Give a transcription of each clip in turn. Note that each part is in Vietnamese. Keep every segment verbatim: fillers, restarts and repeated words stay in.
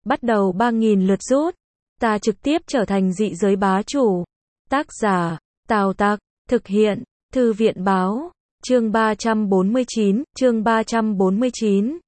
bắt đầu ba nghìn lượt rút. Ta trực tiếp trở thành dị giới bá chủ. Tác giả, Tào Tặc, thực hiện, Thư viện báo, chương ba trăm bốn mươi chín, chương ba trăm bốn mươi chín.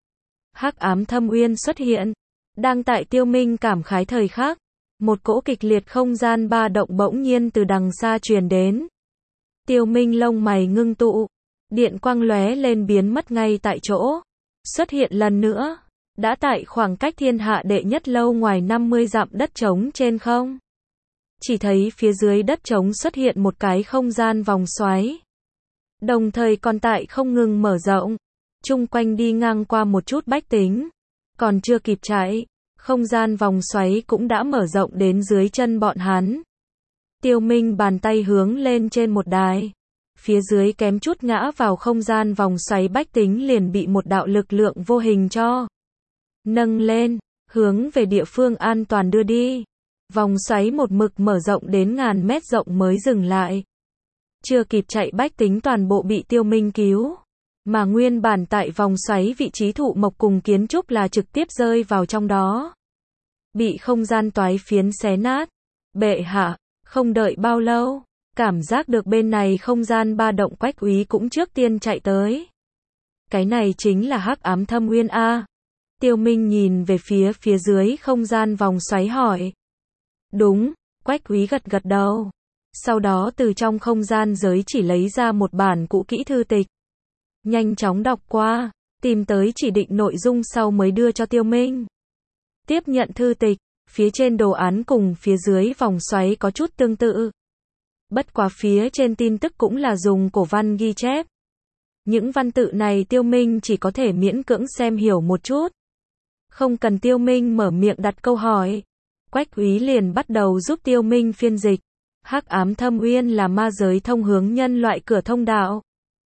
Hắc ám thâm uyên xuất hiện. Đang tại Tiêu Minh cảm khái thời khắc, một cỗ kịch liệt không gian ba động bỗng nhiên từ đằng xa truyền đến. Tiêu Minh lông mày ngưng tụ, điện quang lóe lên biến mất ngay tại chỗ. Xuất hiện lần nữa, đã tại khoảng cách thiên hạ đệ nhất lâu ngoài năm mươi dặm đất trống trên không. Chỉ thấy phía dưới đất trống xuất hiện một cái không gian vòng xoáy. Đồng thời còn tại không ngừng mở rộng, chung quanh đi ngang qua một chút bách tính. Còn chưa kịp chạy, không gian vòng xoáy cũng đã mở rộng đến dưới chân bọn hắn. Tiêu Minh bàn tay hướng lên trên một đài. Phía dưới kém chút ngã vào không gian vòng xoáy bách tính liền bị một đạo lực lượng vô hình cho nâng lên, hướng về địa phương an toàn đưa đi. Vòng xoáy một mực mở rộng đến ngàn mét rộng mới dừng lại. Chưa kịp chạy bách tính toàn bộ bị Tiêu Minh cứu. Mà nguyên bản tại vòng xoáy vị trí thụ mộc cùng kiến trúc là trực tiếp rơi vào trong đó. Bị không gian toái phiến xé nát. Bệ hạ, không đợi bao lâu, cảm giác được bên này không gian ba động Quách Úy cũng trước tiên chạy tới. Cái này chính là Hắc ám thâm uyên a. Tiêu Minh nhìn về phía phía dưới không gian vòng xoáy hỏi. Đúng, Quách Úy gật gật đầu. Sau đó từ trong không gian giới chỉ lấy ra một bản cũ kỹ thư tịch. Nhanh chóng đọc qua, tìm tới chỉ định nội dung sau mới đưa cho Tiêu Minh. Tiếp nhận thư tịch, phía trên đồ án cùng phía dưới vòng xoáy có chút tương tự. Bất quá phía trên tin tức cũng là dùng cổ văn ghi chép. Những văn tự này Tiêu Minh chỉ có thể miễn cưỡng xem hiểu một chút. Không cần Tiêu Minh mở miệng đặt câu hỏi. Quách Úy liền bắt đầu giúp Tiêu Minh phiên dịch. Hắc ám thâm uyên là ma giới thông hướng nhân loại cửa thông đạo.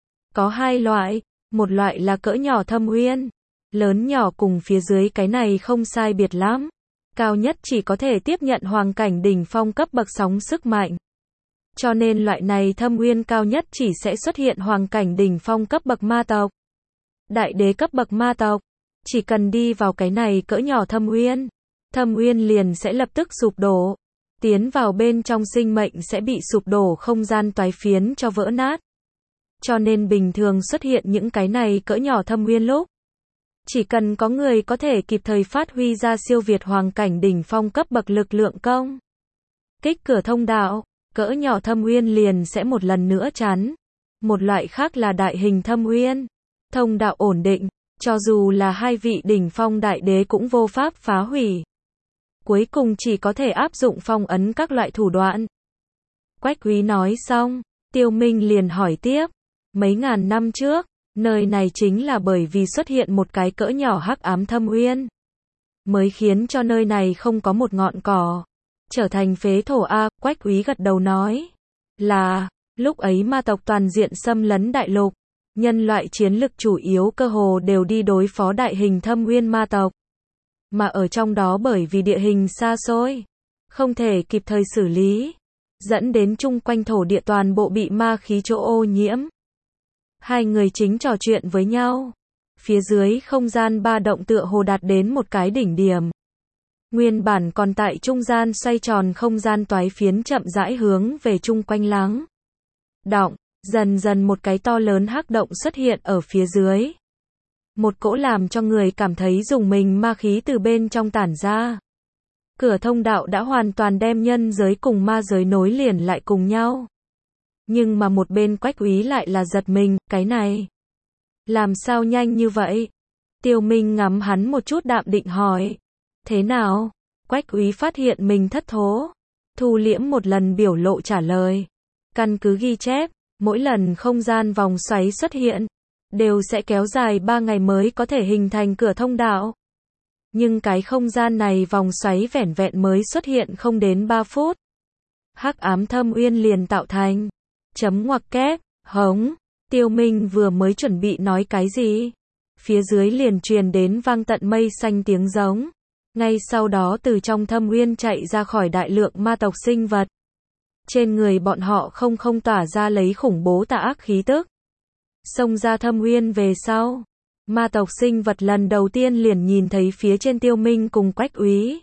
Có hai loại, một loại là cỡ nhỏ thâm uyên, lớn nhỏ cùng phía dưới cái này không sai biệt lắm. Cao nhất chỉ có thể tiếp nhận hoàng cảnh đỉnh phong cấp bậc sóng sức mạnh. Cho nên loại này thâm uyên cao nhất chỉ sẽ xuất hiện hoàng cảnh đỉnh phong cấp bậc ma tộc. Đại đế cấp bậc ma tộc, chỉ cần đi vào cái này cỡ nhỏ thâm uyên, thâm uyên liền sẽ lập tức sụp đổ. Tiến vào bên trong sinh mệnh sẽ bị sụp đổ không gian toái phiến cho vỡ nát. Cho nên bình thường xuất hiện những cái này cỡ nhỏ thâm uyên lúc. Chỉ cần có người có thể kịp thời phát huy ra siêu việt hoàng cảnh đỉnh phong cấp bậc lực lượng công. Kích cửa thông đạo, cỡ nhỏ thâm uyên liền sẽ một lần nữa chắn. Một loại khác là đại hình thâm uyên. Thông đạo ổn định, cho dù là hai vị đỉnh phong đại đế cũng vô pháp phá hủy. Cuối cùng chỉ có thể áp dụng phong ấn các loại thủ đoạn. Quách Úy nói xong, Tiêu Minh liền hỏi tiếp. Mấy ngàn năm trước, nơi này chính là bởi vì xuất hiện một cái cỡ nhỏ hắc ám thâm uyên, mới khiến cho nơi này không có một ngọn cỏ, trở thành phế thổ a. Quách Úy gật đầu nói. Là, lúc ấy ma tộc toàn diện xâm lấn đại lục, nhân loại chiến lực chủ yếu cơ hồ đều đi đối phó đại hình thâm uyên ma tộc. Mà ở trong đó bởi vì địa hình xa xôi, không thể kịp thời xử lý, dẫn đến chung quanh thổ địa toàn bộ bị ma khí chỗ ô nhiễm. Hai người chính trò chuyện với nhau. Phía dưới không gian ba động tựa hồ đạt đến một cái đỉnh điểm. Nguyên bản còn tại trung gian xoay tròn không gian toái phiến chậm rãi hướng về chung quanh lắng động, dần dần một cái to lớn hắc động xuất hiện ở phía dưới. Một cỗ làm cho người cảm thấy rùng mình ma khí từ bên trong tản ra. Cửa thông đạo đã hoàn toàn đem nhân giới cùng ma giới nối liền lại cùng nhau. Nhưng mà một bên Quách Úy lại là giật mình, cái này làm sao nhanh như vậy? Tiêu Minh ngắm hắn một chút đạm định hỏi. Thế nào? Quách Úy phát hiện mình thất thố. Thu liễm một lần biểu lộ trả lời. Căn cứ ghi chép, mỗi lần không gian vòng xoáy xuất hiện, đều sẽ kéo dài ba ngày mới có thể hình thành cửa thông đạo. Nhưng cái không gian này vòng xoáy vẻn vẹn mới xuất hiện không đến ba phút. Hắc ám thâm uyên liền tạo thành. Chấm ngoặc kép, hống. Tiêu Minh vừa mới chuẩn bị nói cái gì, phía dưới liền truyền đến vang tận mây xanh tiếng giống. Ngay sau đó từ trong thâm uyên chạy ra khỏi đại lượng ma tộc sinh vật. Trên người bọn họ không không tỏa ra lấy khủng bố tà ác khí tức. Xông ra thâm uyên về sau, Ma tộc sinh vật lần đầu tiên liền nhìn thấy phía trên Tiêu Minh cùng Quách Úy.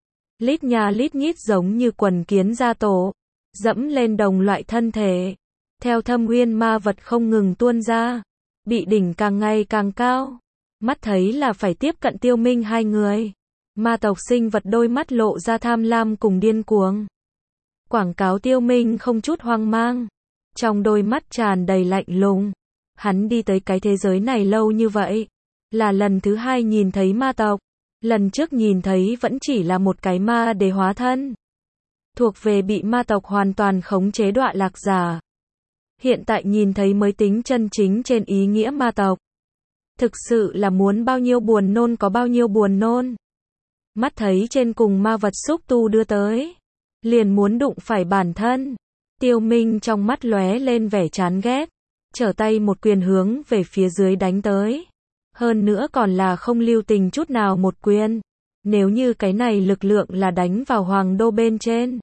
Lít nha lít nhít giống như quần kiến gia tổ, dẫm lên đồng loại thân thể. Theo thâm uyên ma vật không ngừng tuôn ra, bị đỉnh càng ngày càng cao. Mắt thấy là phải tiếp cận Tiêu Minh hai người. Ma tộc sinh vật đôi mắt lộ ra tham lam cùng điên cuồng. Quảng cáo Tiêu Minh không chút hoang mang. Trong đôi mắt tràn đầy lạnh lùng. Hắn đi tới cái thế giới này lâu như vậy. Là lần thứ hai nhìn thấy ma tộc. Lần trước nhìn thấy vẫn chỉ là một cái ma để hóa thân. Thuộc về bị ma tộc hoàn toàn khống chế đọa lạc giả. Hiện tại nhìn thấy mới tính chân chính trên ý nghĩa ma tộc. Thực sự là muốn bao nhiêu buồn nôn có bao nhiêu buồn nôn. Mắt thấy trên cùng ma vật xúc tu đưa tới. Liền muốn đụng phải bản thân. Tiêu Minh trong mắt lóe lên vẻ chán ghét. Trở tay một quyền hướng về phía dưới đánh tới. Hơn nữa còn là không lưu tình chút nào một quyền. Nếu như cái này lực lượng là đánh vào hoàng đô bên trên.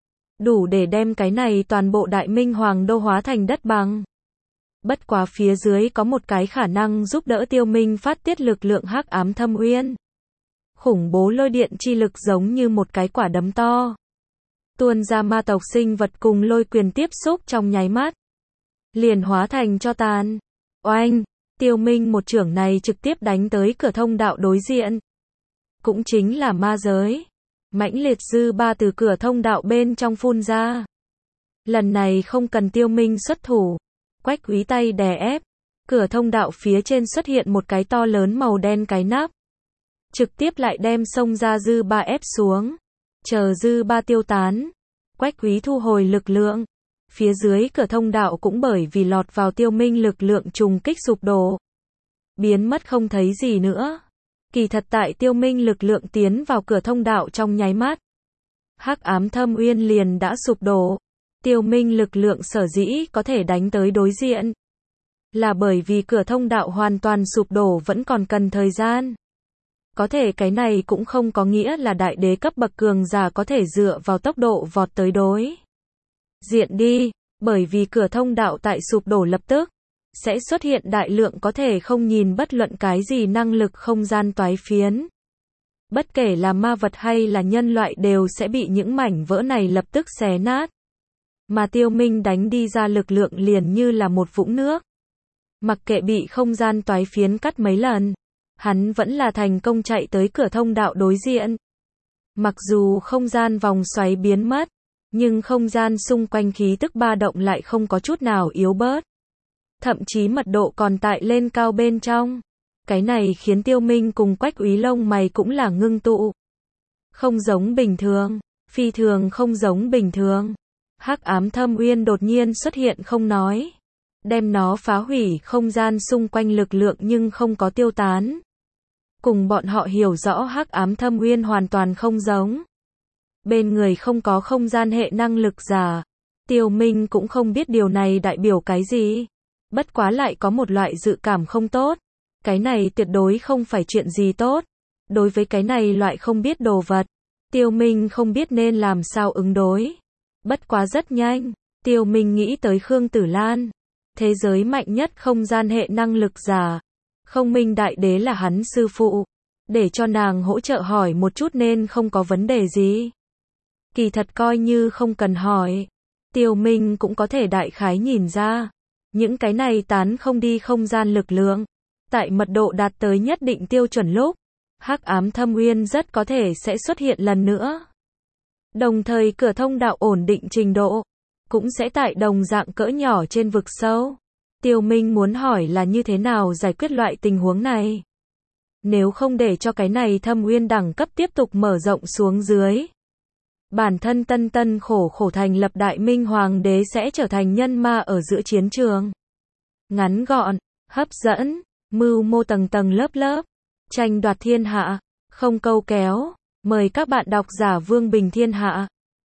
Đủ để đem cái này toàn bộ đại minh hoàng đô hóa thành đất bằng. Bất quá phía dưới có một cái khả năng giúp đỡ Tiêu Minh phát tiết lực lượng hắc ám thâm uyên. Khủng bố lôi điện chi lực giống như một cái quả đấm to. Tuôn ra ma tộc sinh vật cùng lôi quyền tiếp xúc trong nháy mắt. Liền hóa thành cho tàn. Oanh! Tiêu Minh một chưởng này trực tiếp đánh tới cửa thông đạo đối diện. Cũng chính là ma giới. Mãnh liệt dư ba từ cửa thông đạo bên trong phun ra. Lần này không cần Tiêu Minh xuất thủ. Quách Úy tay đè ép. Cửa thông đạo phía trên xuất hiện một cái to lớn màu đen cái nắp. Trực tiếp lại đem xông ra dư ba ép xuống. Chờ dư ba tiêu tán. Quách Úy thu hồi lực lượng. Phía dưới cửa thông đạo cũng bởi vì lọt vào Tiêu Minh lực lượng trùng kích sụp đổ. Biến mất không thấy gì nữa. Kỳ thật tại Tiêu Minh lực lượng tiến vào cửa thông đạo trong nháy mắt. Hắc ám thâm uyên liền đã sụp đổ. Tiêu Minh lực lượng sở dĩ có thể đánh tới đối diện. Là bởi vì cửa thông đạo hoàn toàn sụp đổ vẫn còn cần thời gian. Có thể cái này cũng không có nghĩa là đại đế cấp bậc cường giả có thể dựa vào tốc độ vọt tới đối diện đi, bởi vì cửa thông đạo tại sụp đổ lập tức sẽ xuất hiện đại lượng có thể không nhìn bất luận cái gì năng lực không gian toái phiến. Bất kể là ma vật hay là nhân loại đều sẽ bị những mảnh vỡ này lập tức xé nát. Mà Tiêu Minh đánh đi ra lực lượng liền như là một vũng nước. Mặc kệ bị không gian toái phiến cắt mấy lần, hắn vẫn là thành công chạy tới cửa thông đạo đối diện. Mặc dù không gian vòng xoáy biến mất, nhưng không gian xung quanh khí tức ba động lại không có chút nào yếu bớt. Thậm chí mật độ còn tại lên cao bên trong. Cái này khiến Tiêu Minh cùng Quách Úy lông mày cũng là ngưng tụ. Không giống bình thường, phi thường không giống bình thường. Hắc ám thâm uyên đột nhiên xuất hiện không nói. Đem nó phá hủy không gian xung quanh lực lượng nhưng không có tiêu tán. Cùng bọn họ hiểu rõ hắc ám thâm uyên hoàn toàn không giống. Bên người không có không gian hệ năng lực giả. Tiêu Minh cũng không biết điều này đại biểu cái gì. Bất quá lại có một loại dự cảm không tốt. Cái này tuyệt đối không phải chuyện gì tốt. Đối với cái này loại không biết đồ vật, Tiêu Minh không biết nên làm sao ứng đối. Bất quá rất nhanh, Tiêu Minh nghĩ tới Khương Tử Lan. Thế giới mạnh nhất không gian hệ năng lực giả. Không Minh Đại Đế là hắn sư phụ. Để cho nàng hỗ trợ hỏi một chút nên không có vấn đề gì. Kỳ thật coi như không cần hỏi. Tiêu Minh cũng có thể đại khái nhìn ra. Những cái này tán không đi không gian lực lượng. Tại mật độ đạt tới nhất định tiêu chuẩn lúc. Hắc ám thâm uyên rất có thể sẽ xuất hiện lần nữa. Đồng thời cửa thông đạo ổn định trình độ. Cũng sẽ tại đồng dạng cỡ nhỏ trên vực sâu. Tiêu Minh muốn hỏi là như thế nào giải quyết loại tình huống này. Nếu không để cho cái này thâm uyên đẳng cấp tiếp tục mở rộng xuống dưới. Bản thân tân tân khổ khổ thành lập đại minh hoàng đế sẽ trở thành nhân ma ở giữa chiến trường. Ngắn gọn, hấp dẫn, mưu mô tầng tầng lớp lớp. Tranh đoạt thiên hạ, không câu kéo. Mời các bạn đọc giả Vương Bình Thiên Hạ.